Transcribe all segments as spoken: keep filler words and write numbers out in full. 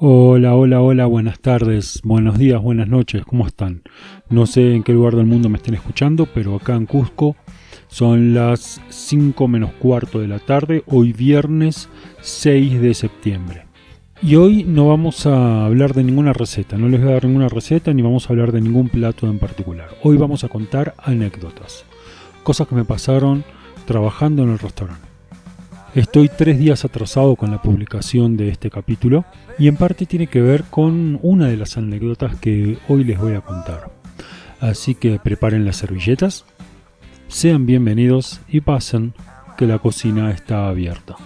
Hola, hola, hola, buenas tardes, buenos días, buenas noches, ¿cómo están? No sé en qué lugar del mundo me estén escuchando, pero acá en Cusco son las cinco menos cuarto de la tarde, hoy viernes seis de septiembre. Y hoy no vamos a hablar de ninguna receta, no les voy a dar ninguna receta ni vamos a hablar de ningún plato en particular. Hoy vamos a contar anécdotas, cosas que me pasaron trabajando en el restaurante. Estoy tres días atrasado con la publicación de este capítulo y en parte tiene que ver con una de las anécdotas que hoy les voy a contar. Así que preparen las servilletas, sean bienvenidos y pasen, que la cocina está abierta.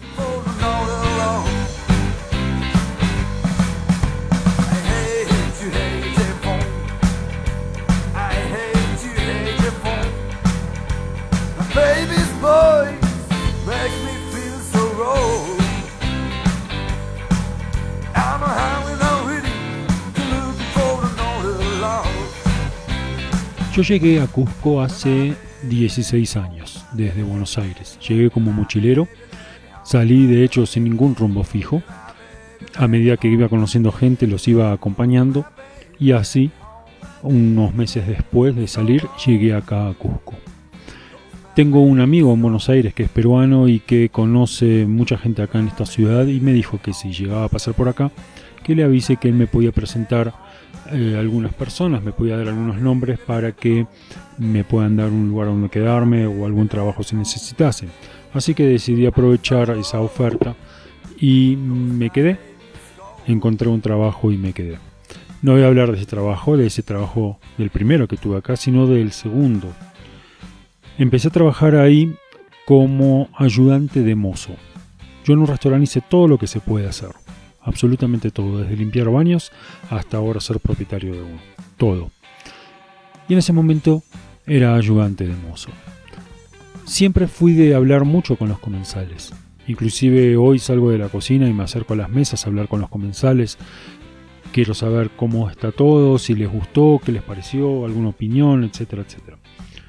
Yo llegué a Cusco hace dieciséis años, desde Buenos Aires. Llegué como mochilero, salí de hecho sin ningún rumbo fijo. A medida que iba conociendo gente los iba acompañando y así, unos meses después de salir, llegué acá a Cusco. Tengo un amigo en Buenos Aires que es peruano y que conoce mucha gente acá en esta ciudad y me dijo que si llegaba a pasar por acá, que le avise que él me podía presentar Eh, algunas personas, me podía dar algunos nombres para que me puedan dar un lugar donde quedarme o algún trabajo si necesitase. Así que decidí aprovechar esa oferta y me quedé. Encontré un trabajo y me quedé. No voy a hablar de ese trabajo, de ese trabajo del primero que tuve acá, sino del segundo. Empecé a trabajar ahí como ayudante de mozo. Yo en un restaurante hice todo lo que se puede hacer. Absolutamente todo, desde limpiar baños hasta ahora ser propietario de uno. Todo. Y en ese momento era ayudante de mozo. Siempre fui de hablar mucho con los comensales. Inclusive hoy salgo de la cocina y me acerco a las mesas a hablar con los comensales. Quiero saber cómo está todo, si les gustó, qué les pareció, alguna opinión, etcétera, etcétera.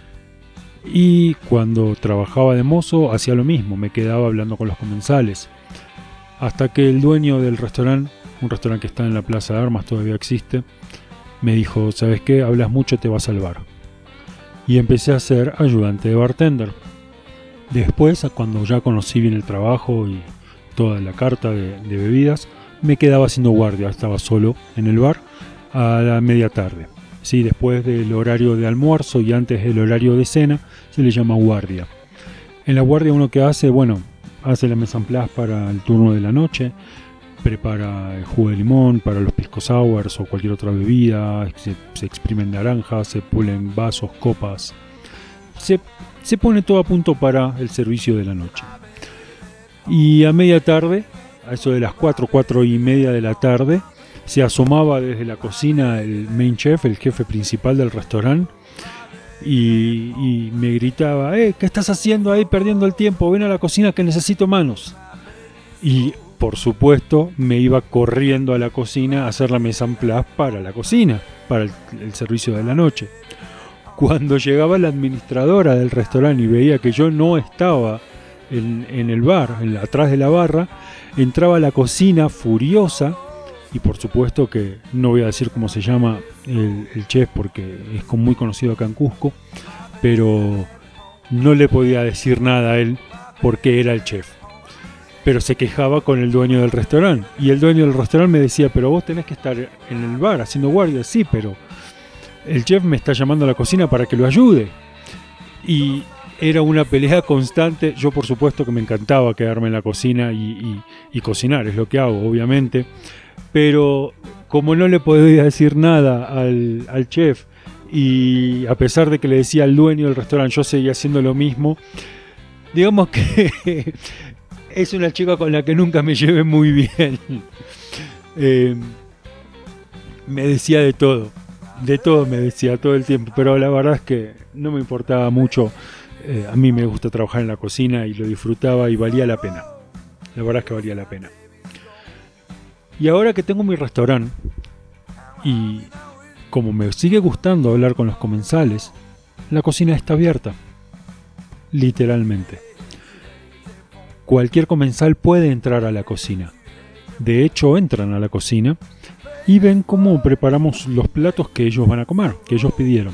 Y cuando trabajaba de mozo hacía lo mismo, me quedaba hablando con los comensales. Hasta que el dueño del restaurante, un restaurante que está en la Plaza de Armas, todavía existe, me dijo, ¿sabes qué? Hablas mucho, te vas al bar. Y empecé a ser ayudante de bartender. Después, cuando ya conocí bien el trabajo y toda la carta de, de bebidas, me quedaba haciendo guardia, estaba solo en el bar a la media tarde. Sí, después del horario de almuerzo y antes del horario de cena, se le llama guardia. En la guardia uno que hace, bueno, hace la mise en place para el turno de la noche, prepara el jugo de limón para los pisco sours o cualquier otra bebida, se, se exprimen naranjas, se pulen vasos, copas, se, se pone todo a punto para el servicio de la noche. Y a media tarde, a eso de las cuatro, cuatro y media de la tarde, se asomaba desde la cocina el main chef, el jefe principal del restaurante, Y, y me gritaba, eh, ¿qué estás haciendo ahí perdiendo el tiempo? Ven a la cocina que necesito manos. Y por supuesto me iba corriendo a la cocina a hacer la mise en place para la cocina, para el, el servicio de la noche. Cuando llegaba la administradora del restaurante y veía que yo no estaba en, en el bar, en la, atrás de la barra, entraba a la cocina furiosa. Y por supuesto que no voy a decir cómo se llama el, el chef porque es muy conocido acá en Cusco, pero no le podía decir nada a él porque era el chef. Pero se quejaba con el dueño del restaurante y el dueño del restaurante me decía, pero vos tenés que estar en el bar haciendo guardia. Sí, pero el chef me está llamando a la cocina para que lo ayude. Y era una pelea constante. Yo por supuesto que me encantaba quedarme en la cocina y, y, y cocinar, es lo que hago obviamente. Pero como no le podía decir nada al, al chef y a pesar de que le decía al dueño del restaurante, yo seguía haciendo lo mismo, digamos que es una chica con la que nunca me llevé muy bien. Eh, me decía de todo, de todo me decía todo el tiempo, pero la verdad es que no me importaba mucho. Eh, a mí me gusta trabajar en la cocina y lo disfrutaba y valía la pena. La verdad es que valía la pena. Y ahora que tengo mi restaurante y como me sigue gustando hablar con los comensales, la cocina está abierta. Literalmente. Cualquier comensal puede entrar a la cocina. De hecho, entran a la cocina y ven cómo preparamos los platos que ellos van a comer, que ellos pidieron.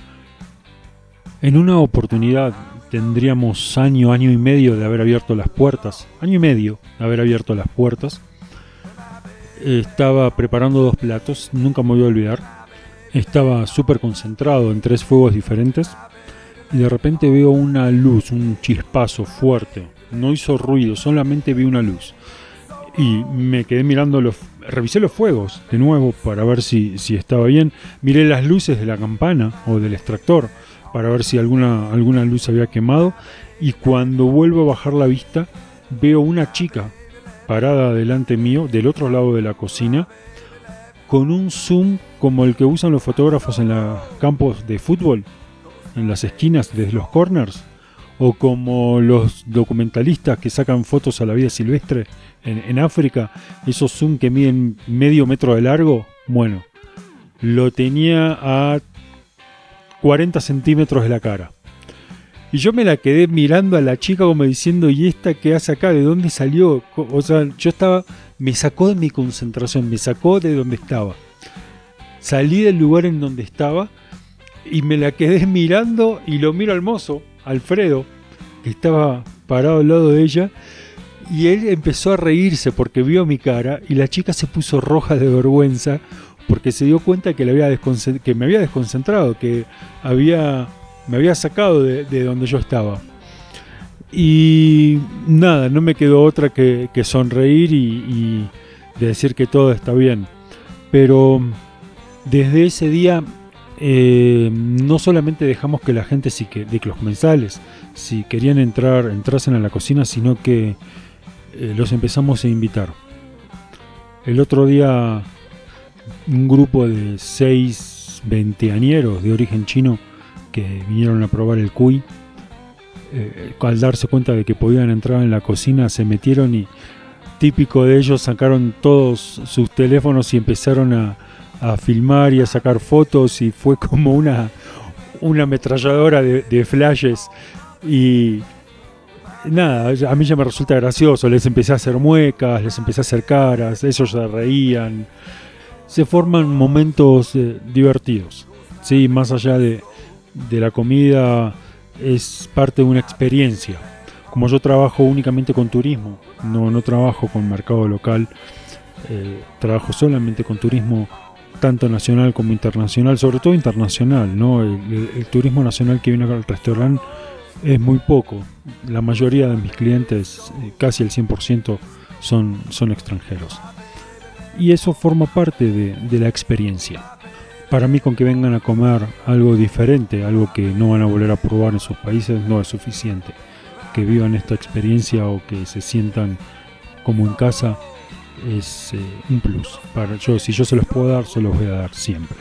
En una oportunidad tendríamos año, año y medio de haber abierto las puertas, año y medio de haber abierto las puertas. Estaba preparando dos platos, nunca me voy a olvidar. Estaba súper concentrado en tres fuegos diferentes y de repente veo una luz, un chispazo fuerte. No hizo ruido, solamente vi una luz. Y me quedé mirando, los, revisé los fuegos de nuevo para ver si, si estaba bien. Miré las luces de la campana o del extractor para ver si alguna, alguna luz había quemado. Y cuando vuelvo a bajar la vista, veo una chica parada delante mío, del otro lado de la cocina, con un zoom como el que usan los fotógrafos en los campos de fútbol, en las esquinas de los corners, o como los documentalistas que sacan fotos a la vida silvestre en, en África, esos zoom que miden medio metro de largo. Bueno, lo tenía a cuarenta centímetros de la cara. Y yo me la quedé mirando a la chica como diciendo, ¿y esta qué hace acá? ¿De dónde salió? O sea, yo estaba, me sacó de mi concentración, me sacó de donde estaba. Salí del lugar en donde estaba y me la quedé mirando y lo miro al mozo, Alfredo, que estaba parado al lado de ella, y él empezó a reírse porque vio mi cara y la chica se puso roja de vergüenza porque se dio cuenta que, le había desconcent- que me había desconcentrado, que había... me había sacado de, de donde yo estaba. Y nada, no me quedó otra que, que sonreír y, y de decir que todo está bien. Pero desde ese día eh, no solamente dejamos que la gente, sí, que, de que los comensales, si querían entrar, entrasen a la cocina, sino que eh, los empezamos a invitar. El otro día un grupo de seis veinteañeros de origen chino que vinieron a probar el cuy, eh, al darse cuenta de que podían entrar en la cocina, se metieron y, típico de ellos, sacaron todos sus teléfonos y empezaron a, a filmar y a sacar fotos, y fue como una, una ametralladora de, de flashes. Y nada, a mí ya me resulta gracioso, les empecé a hacer muecas, les empecé a hacer caras, ellos se reían. Se forman momentos eh, divertidos, ¿sí? Más allá de de la comida, es parte de una experiencia. Como yo trabajo únicamente con turismo, no, no trabajo con mercado local, eh, trabajo solamente con turismo tanto nacional como internacional, sobre todo internacional, ¿no? El, el, el turismo nacional que viene al restaurante es muy poco. La mayoría de mis clientes, eh, casi el cien por ciento, son, son extranjeros. Y eso forma parte de, de la experiencia. Para mí, con que vengan a comer algo diferente, algo que no van a volver a probar en sus países, no es suficiente. Que vivan esta experiencia o que se sientan como en casa es eh, un plus. Para yo, si yo se los puedo dar, se los voy a dar siempre.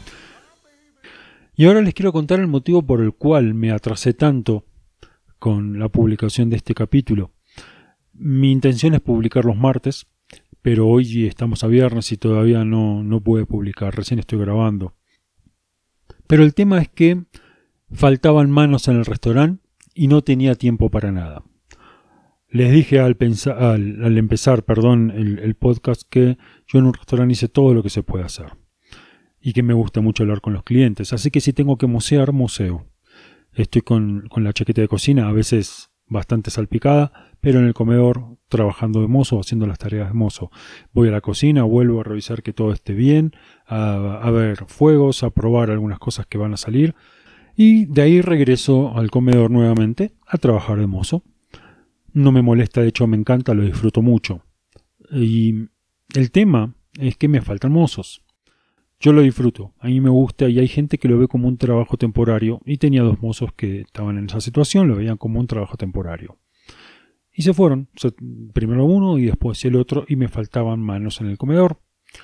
Y ahora les quiero contar el motivo por el cual me atrasé tanto con la publicación de este capítulo. Mi intención es publicar los martes, pero hoy estamos a viernes y todavía no, no pude publicar, recién estoy grabando. Pero el tema es que faltaban manos en el restaurante y no tenía tiempo para nada. Les dije al, pensar, al, al empezar perdón, el, el podcast que yo en un restaurante hice todo lo que se puede hacer y que me gusta mucho hablar con los clientes, así que si tengo que mocear, moceo. Estoy con, con la chaqueta de cocina, a veces bastante salpicada, pero en el comedor trabajando de mozo, haciendo las tareas de mozo. Voy a la cocina, vuelvo a revisar que todo esté bien, a, a ver fuegos, a probar algunas cosas que van a salir, y de ahí regreso al comedor nuevamente a trabajar de mozo. No me molesta, de hecho me encanta, lo disfruto mucho. Y el tema es que me faltan mozos. Yo lo disfruto, a mí me gusta, y hay gente que lo ve como un trabajo temporario, y tenía dos mozos que estaban en esa situación, lo veían como un trabajo temporario. Y se fueron, o sea, primero uno y después el otro, y me faltaban manos en el comedor.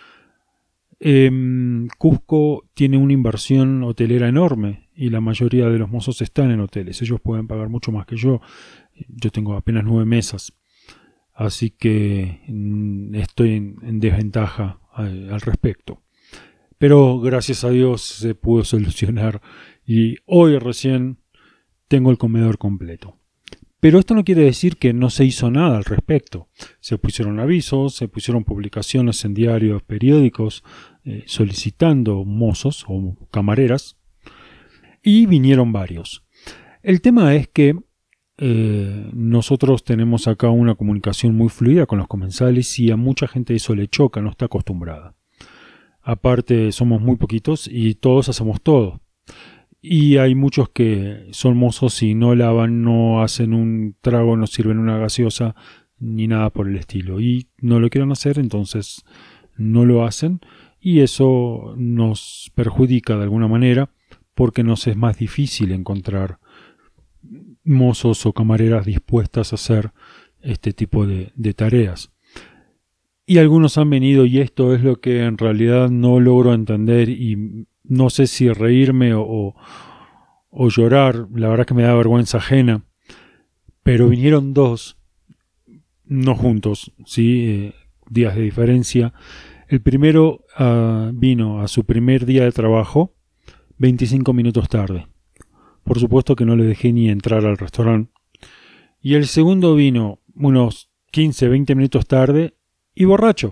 Eh, Cusco tiene una inversión hotelera enorme, y la mayoría de los mozos están en hoteles, ellos pueden pagar mucho más que yo. Yo tengo apenas nueve mesas, así que mm, estoy en, en desventaja al, al respecto. Pero gracias a Dios se pudo solucionar y hoy recién tengo el comedor completo. Pero esto no quiere decir que no se hizo nada al respecto. Se pusieron avisos, se pusieron publicaciones en diarios, periódicos, eh, solicitando mozos o camareras, y vinieron varios. El tema es que eh, nosotros tenemos acá una comunicación muy fluida con los comensales y a mucha gente eso le choca, no está acostumbrada. Aparte somos muy poquitos y todos hacemos todo. Y hay muchos que son mozos y no lavan, no hacen un trago, no sirven una gaseosa, ni nada por el estilo. Y no lo quieren hacer, entonces no lo hacen. Y eso nos perjudica de alguna manera, porque nos es más difícil encontrar mozos o camareras dispuestas a hacer este tipo de, de tareas. Y algunos han venido, y esto es lo que en realidad no logro entender, y no sé si reírme o, o, o llorar, la verdad que me da vergüenza ajena, pero vinieron dos, no juntos, ¿sí? Eh, días de diferencia. El primero uh, vino a su primer día de trabajo veinticinco minutos tarde. Por supuesto que no le dejé ni entrar al restaurante. Y el segundo vino unos quince, veinte minutos tarde y borracho.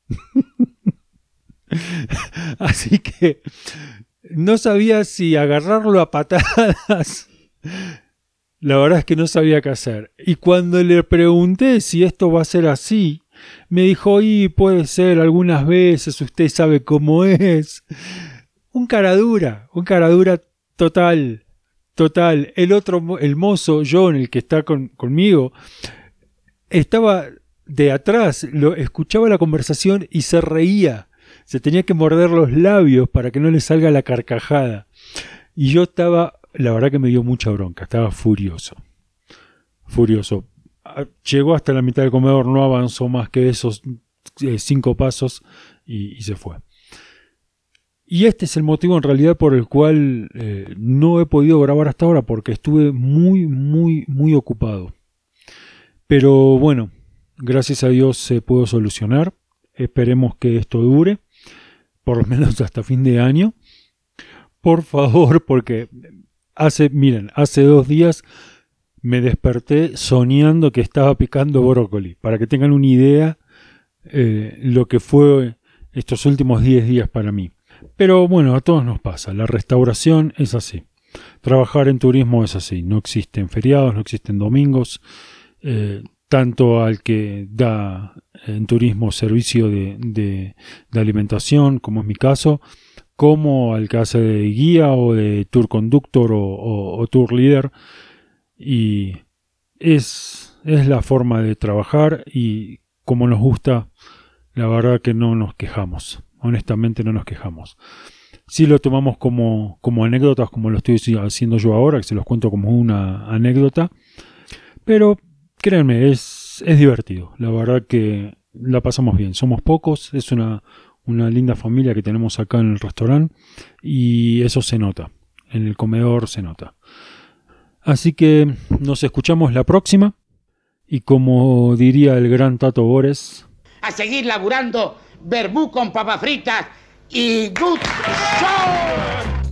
Así que no sabía si agarrarlo a patadas. La verdad es que no sabía qué hacer. Y cuando le pregunté si esto va a ser así, me dijo, y puede ser algunas veces, usted sabe cómo es. Un caradura, un caradura total, total. El otro, el mozo, John, el que está con, conmigo, estaba de atrás, lo, escuchaba la conversación y se reía. Se tenía que morder los labios para que no le salga la carcajada. Y yo estaba, la verdad que me dio mucha bronca, estaba furioso. Furioso. Llegó hasta la mitad del comedor, no avanzó más que esos eh, cinco pasos y, y se fue. Y este es el motivo en realidad por el cual eh, no he podido grabar hasta ahora, porque estuve muy, muy, muy ocupado. Pero bueno, gracias a Dios se pudo solucionar. Esperemos que esto dure, por lo menos hasta fin de año. Por favor, porque hace, miren, hace dos días me desperté soñando que estaba picando brócoli, para que tengan una idea eh, lo que fue estos últimos diez días para mí. Pero bueno, a todos nos pasa, la restauración es así. Trabajar en turismo es así, no existen feriados, no existen domingos. Eh, tanto al que da en turismo servicio de, de, de alimentación, como es mi caso, como al que hace de guía o de tour conductor o, o, o tour leader. Y es, es la forma de trabajar, y como nos gusta, la verdad que no nos quejamos, honestamente no nos quejamos. Si lo tomamos como, como anécdotas, como lo estoy haciendo yo ahora, que se los cuento como una anécdota, pero créanme, es, es divertido, la verdad que la pasamos bien, somos pocos, es una, una linda familia que tenemos acá en el restaurante, y eso se nota, en el comedor se nota. Así que nos escuchamos la próxima, y como diría el gran Tato Bores, a seguir laburando, verbú con papas fritas y good show.